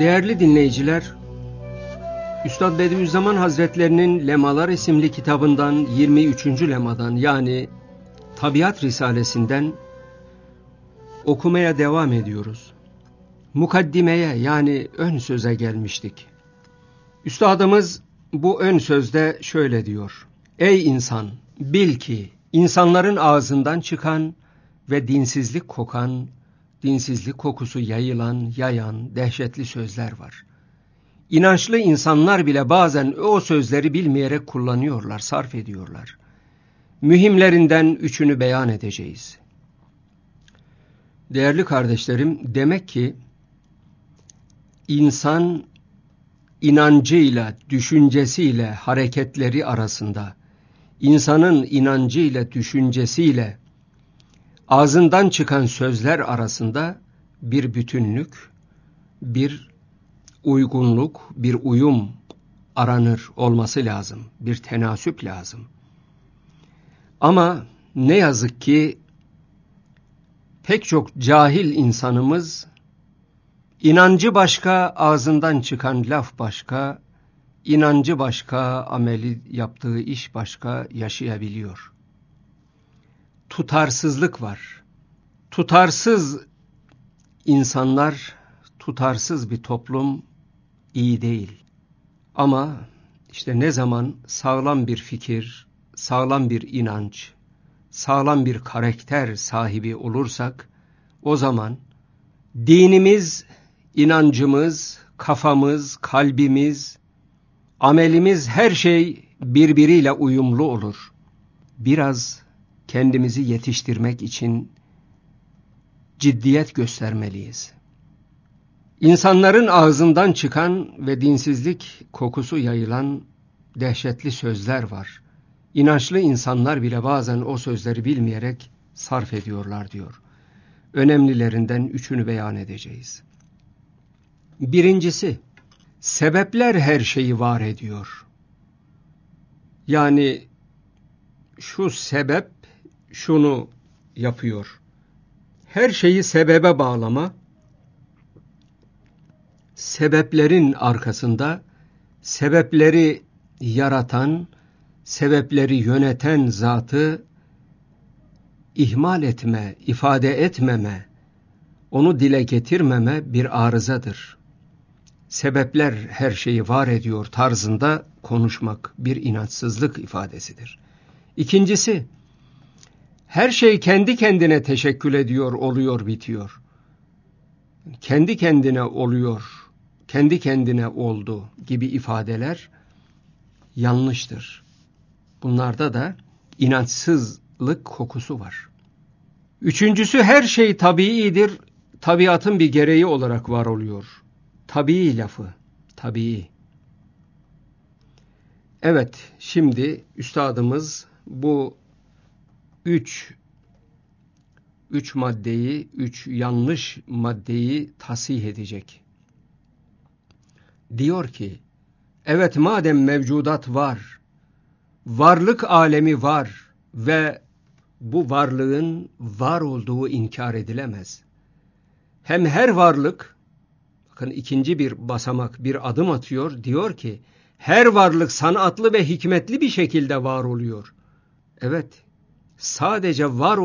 Değerli dinleyiciler, Üstad Bediüzzaman Hazretlerinin Lemalar isimli kitabından 23. lemadan yani Tabiat Risalesinden okumaya devam ediyoruz. Mukaddimeye yani ön söze gelmiştik. Üstadımız bu ön sözde şöyle diyor: Ey insan, bil ki insanların ağzından çıkan ve dinsizlik kokan, dinsizlik kokusu yayan dehşetli sözler var. İnançlı insanlar bile bazen o sözleri bilmeyerek kullanıyorlar, sarf ediyorlar. Mühimlerinden üçünü beyan edeceğiz. Değerli kardeşlerim, demek ki insan inancıyla, düşüncesiyle, hareketleri arasında, insanın inancıyla, düşüncesiyle, ağzından çıkan sözler arasında bir bütünlük, bir uygunluk, bir uyum aranır olması lazım. Bir tenasüp lazım. Ama ne yazık ki pek çok cahil insanımız inancı başka, ağzından çıkan laf başka, inancı başka, ameli yaptığı iş başka yaşayabiliyor. Tutarsızlık var. Tutarsız insanlar, tutarsız bir toplum iyi değil. Ama işte ne zaman sağlam bir fikir, sağlam bir inanç, sağlam bir karakter sahibi olursak, o zaman dinimiz, inancımız, kafamız, kalbimiz, amelimiz, her şey birbiriyle uyumlu olur. Biraz kendimizi yetiştirmek için ciddiyet göstermeliyiz. İnsanların ağzından çıkan ve dinsizlik kokusu yayılan dehşetli sözler var. İnançlı insanlar bile bazen o sözleri bilmeyerek sarf ediyorlar diyor. Önemlilerinden üçünü beyan edeceğiz. Birincisi, sebepler her şeyi var ediyor. Yani şu sebep şunu yapıyor. Her şeyi sebebe bağlama, sebeplerin arkasında sebepleri yaratan, sebepleri yöneten zatı ihmal etme, ifade etmeme, onu dile getirmeme bir arızadır. Sebepler her şeyi var ediyor tarzında konuşmak bir inançsızlık ifadesidir. İkincisi, her şey kendi kendine teşekkül ediyor, oluyor, bitiyor. Kendi kendine oluyor, kendi kendine oldu gibi ifadeler yanlıştır. Bunlarda da inançsızlık kokusu var. Üçüncüsü, her şey tabiidir, tabiatın bir gereği olarak var oluyor. Tabii lafı, tabii. Evet, şimdi üstadımız bu üç maddeyi, üç yanlış maddeyi tasih edecek. Diyor ki, evet madem mevcudat var, varlık alemi var ve bu varlığın var olduğu inkar edilemez. Hem her varlık, bakın ikinci bir basamak, bir adım atıyor, diyor ki, her varlık sanatlı ve hikmetli bir şekilde var oluyor. Evet, sadece var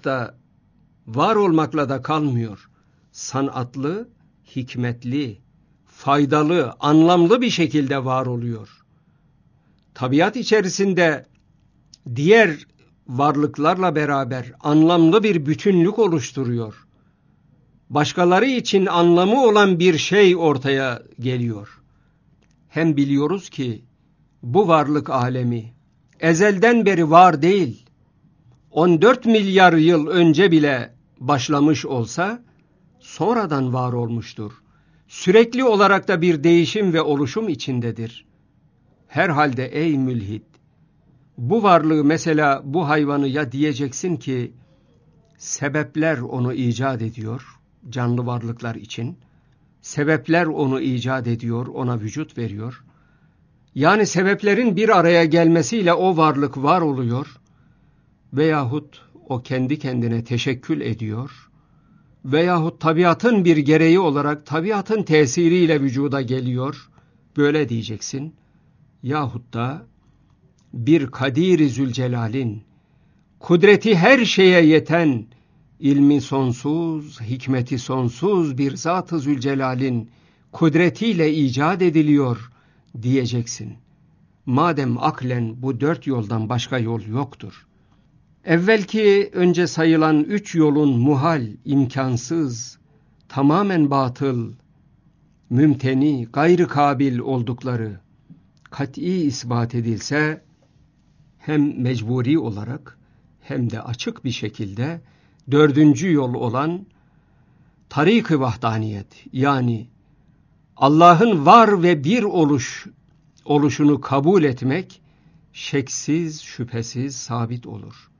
olmakla da kalmıyor. Sanatlı, hikmetli, faydalı, anlamlı bir şekilde var oluyor. Tabiat içerisinde diğer varlıklarla beraber anlamlı bir bütünlük oluşturuyor. Başkaları için anlamı olan bir şey ortaya geliyor. Hem biliyoruz ki bu varlık alemi ezelden beri var değil. 14 milyar yıl önce bile başlamış olsa sonradan var olmuştur. Sürekli olarak da bir değişim ve oluşum içindedir. Herhalde ey mülhit, bu varlığı mesela bu hayvanı ya diyeceksin ki sebepler onu icat ediyor canlı varlıklar için. Sebepler onu icat ediyor, ona vücut veriyor. Yani sebeplerin bir araya gelmesiyle o varlık var oluyor. Veyahut o kendi kendine teşekkül ediyor. veyahut tabiatın bir gereği olarak tabiatın tesiriyle vücuda geliyor. Böyle diyeceksin. Yahut da bir Kadir-i Zülcelal'in, kudreti her şeye yeten, ilmi sonsuz, hikmeti sonsuz bir Zat-ı Zülcelal'in kudretiyle icat ediliyor diyeceksin. Madem aklen bu 4 yoldan başka yol yoktur. Evvelki önce sayılan 3 yolun muhal, imkansız, tamamen batıl, mümteni, gayrı kabil oldukları kat'i ispat edilse, hem mecburi olarak hem de açık bir şekilde 4. yol olan tarik-i vahdaniyet, yani Allah'ın var ve bir oluşunu kabul etmek şeksiz, şüphesiz sabit olur.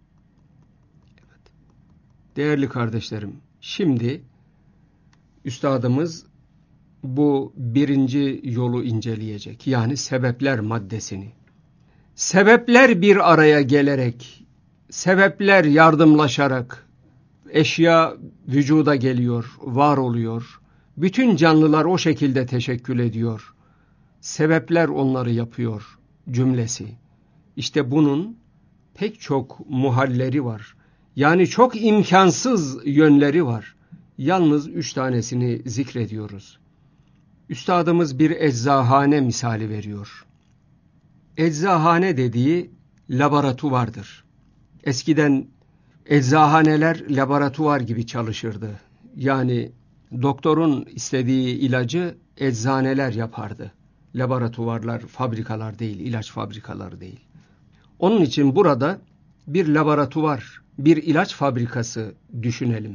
Evet. Değerli kardeşlerim, şimdi üstadımız bu 1. yolu inceleyecek. Yani sebepler maddesini. Sebepler bir araya gelerek, sebepler yardımlaşarak eşya vücuda geliyor, var oluyor. Bütün canlılar o şekilde teşekkül ediyor. Sebepler onları yapıyor cümlesi. İşte bunun pek çok muhalleri var. Yani çok imkansız yönleri var. Yalnız 3 tanesini zikrediyoruz. Üstadımız bir eczahane misali veriyor. Eczahane dediği laboratuvardır. Eskiden eczahaneler laboratuvar gibi çalışırdı. Yani doktorun istediği ilacı eczaneler yapardı. Laboratuvarlar, fabrikalar değil, ilaç fabrikaları değil. Onun için burada bir laboratuvar, bir ilaç fabrikası düşünelim.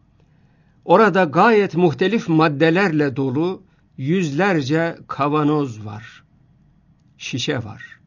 Orada gayet muhtelif maddelerle dolu yüzlerce kavanoz var, şişe var.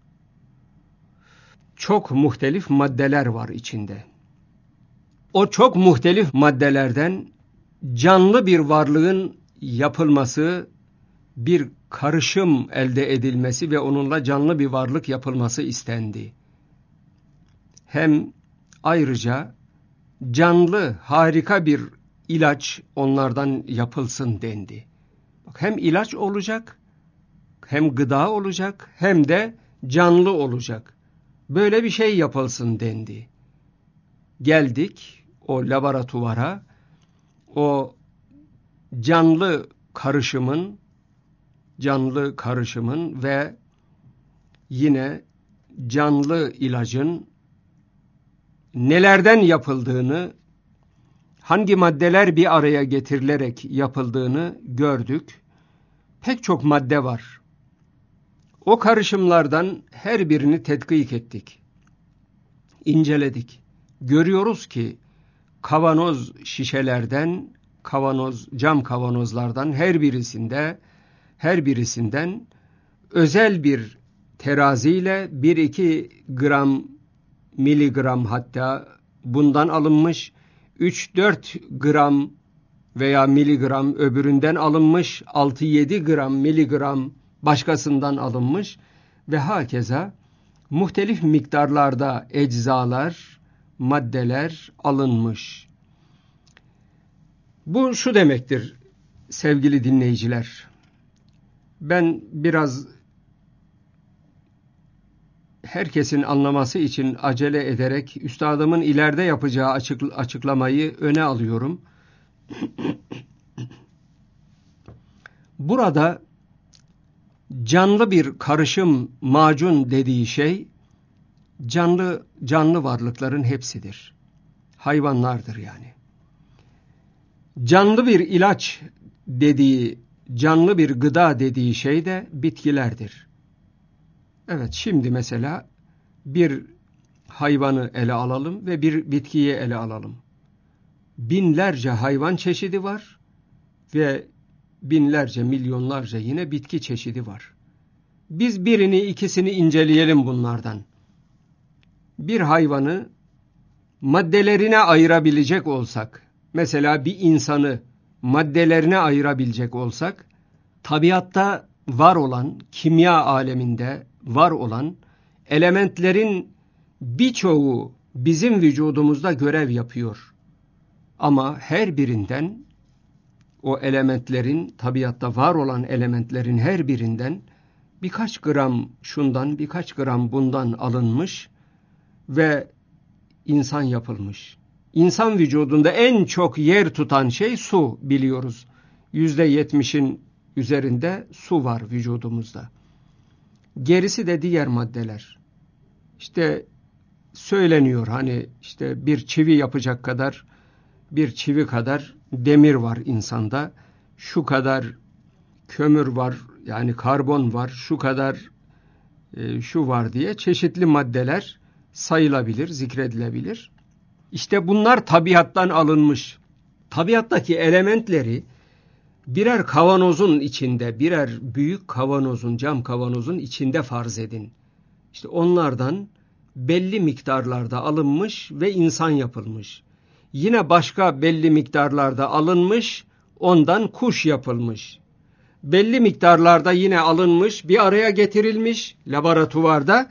Çok muhtelif maddeler var içinde. O çok muhtelif maddelerden canlı bir varlığın yapılması, bir karışım elde edilmesi ve onunla canlı bir varlık yapılması istendi. Hem ayrıca canlı, harika bir ilaç onlardan yapılsın dendi. Bak, hem ilaç olacak, hem gıda olacak, hem de canlı olacak. Böyle bir şey yapılsın dendi. Geldik o laboratuvara, o canlı karışımın ve yine canlı ilacın nelerden yapıldığını, hangi maddeler bir araya getirilerek yapıldığını gördük. Pek çok madde var. O karışımlardan her birini tetkik ettik, inceledik. Görüyoruz ki kavanoz şişelerden, cam kavanozlardan her birisinden özel bir teraziyle 1-2 gram, miligram hatta bundan alınmış, 3-4 gram veya miligram öbüründen alınmış, 6-7 gram, miligram başkasından alınmış ve hakeza muhtelif miktarlarda eczalar, maddeler alınmış. Bu şu demektir sevgili dinleyiciler. Ben biraz herkesin anlaması için acele ederek üstadımın ileride yapacağı açıklamayı öne alıyorum. Burada canlı bir karışım, macun dediği şey canlı varlıkların hepsidir. Hayvanlardır yani. Canlı bir ilaç dediği, canlı bir gıda dediği şey de bitkilerdir. Evet, şimdi mesela bir hayvanı ele alalım ve bir bitkiyi ele alalım. Binlerce hayvan çeşidi var ve binlerce, milyonlarca yine bitki çeşidi var. Biz birini, ikisini inceleyelim bunlardan. Bir hayvanı maddelerine ayırabilecek olsak, mesela bir insanı maddelerine ayırabilecek olsak, tabiatta var olan, kimya aleminde var olan elementlerin birçoğu bizim vücudumuzda görev yapıyor. Ama her birinden, o elementlerin, tabiatta var olan elementlerin her birinden birkaç gram şundan, birkaç gram bundan alınmış ve insan yapılmış. İnsan vücudunda en çok yer tutan şey su, biliyoruz. %70'in üzerinde su var vücudumuzda. Gerisi de diğer maddeler. İşte söyleniyor, hani işte bir çivi yapacak kadar, bir çivi kadar demir var insanda. Şu kadar kömür var, yani karbon var, şu kadar şu var diye çeşitli maddeler sayılabilir, zikredilebilir. İşte bunlar tabiattan alınmış. Tabiattaki elementleri birer kavanozun içinde, birer büyük kavanozun, cam kavanozun içinde farz edin. İşte onlardan belli miktarlarda alınmış ve insan yapılmış. Yine başka belli miktarlarda alınmış, ondan kuş yapılmış. Belli miktarlarda yine alınmış, bir araya getirilmiş laboratuvarda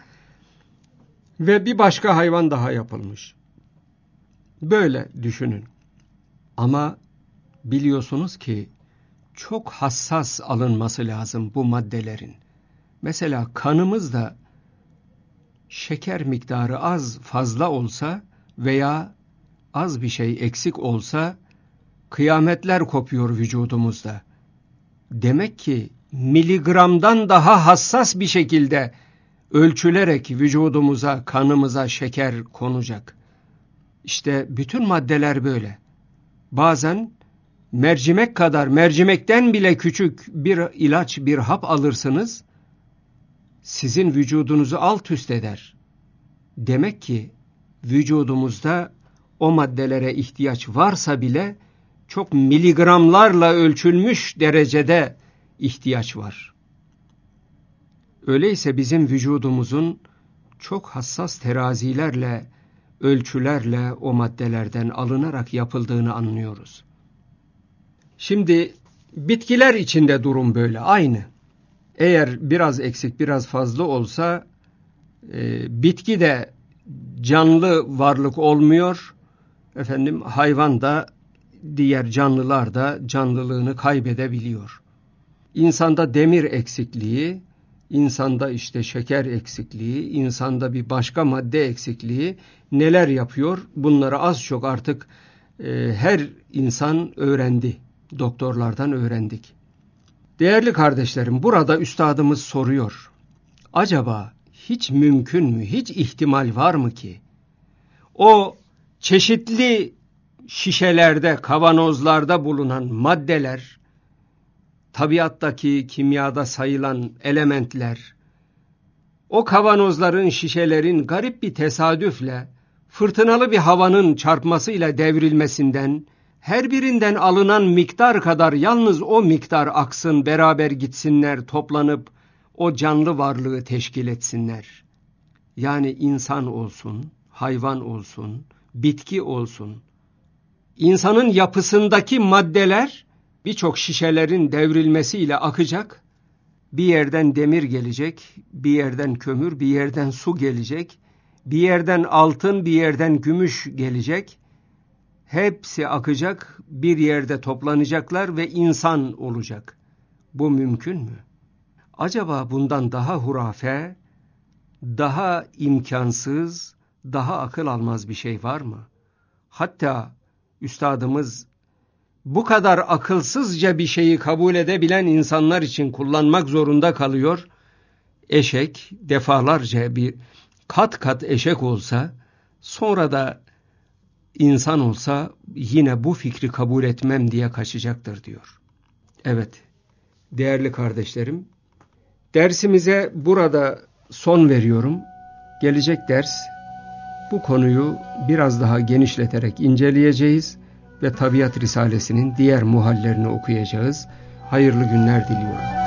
ve bir başka hayvan daha yapılmış. Böyle düşünün. Ama biliyorsunuz ki çok hassas alınması lazım bu maddelerin. Mesela kanımızda şeker miktarı az fazla olsa veya az bir şey eksik olsa kıyametler kopuyor vücudumuzda. Demek ki miligramdan daha hassas bir şekilde ölçülerek vücudumuza, kanımıza şeker konacak. İşte bütün maddeler böyle. Bazen mercimek kadar, mercimekten bile küçük bir ilaç, bir hap alırsınız, sizin vücudunuzu alt üst eder. Demek ki vücudumuzda o maddelere ihtiyaç varsa bile çok miligramlarla ölçülmüş derecede ihtiyaç var. Öyleyse bizim vücudumuzun çok hassas terazilerle, ölçülerle o maddelerden alınarak yapıldığını anlıyoruz. Şimdi bitkiler içinde durum böyle, aynı. Eğer biraz eksik, biraz fazla olsa bitki de canlı varlık olmuyor. Hayvan da, diğer canlılar da canlılığını kaybedebiliyor. İnsanda demir eksikliği, insanda işte şeker eksikliği, insanda bir başka madde eksikliği neler yapıyor? Bunları az çok artık her insan öğrendi. Doktorlardan öğrendik. Değerli kardeşlerim, burada üstadımız soruyor. Acaba hiç mümkün mü, hiç ihtimal var mı ki o çeşitli şişelerde, kavanozlarda bulunan maddeler, tabiattaki kimyada sayılan elementler, o kavanozların, şişelerin garip bir tesadüfle, fırtınalı bir havanın çarpmasıyla devrilmesinden, her birinden alınan miktar kadar yalnız o miktar aksın, beraber gitsinler, toplanıp o canlı varlığı teşkil etsinler. Yani insan olsun, hayvan olsun, bitki olsun. İnsanın yapısındaki maddeler birçok şişelerin devrilmesiyle akacak. Bir yerden demir gelecek, bir yerden kömür, bir yerden su gelecek, bir yerden altın, bir yerden gümüş gelecek. Hepsi akacak, bir yerde toplanacaklar ve insan olacak. Bu mümkün mü? Acaba bundan daha hurafe, daha imkansız, daha akıl almaz bir şey var mı? Hatta üstadımız bu kadar akılsızca bir şeyi kabul edebilen insanlar için kullanmak zorunda kalıyor. Eşek defalarca bir kat kat eşek olsa, sonra da insan olsa yine bu fikri kabul etmem diye kaçacaktır diyor. Evet, değerli kardeşlerim, dersimize burada son veriyorum. Gelecek ders bu konuyu biraz daha genişleterek inceleyeceğiz ve Tabiat Risalesi'nin diğer muhallerini okuyacağız. Hayırlı günler diliyorum.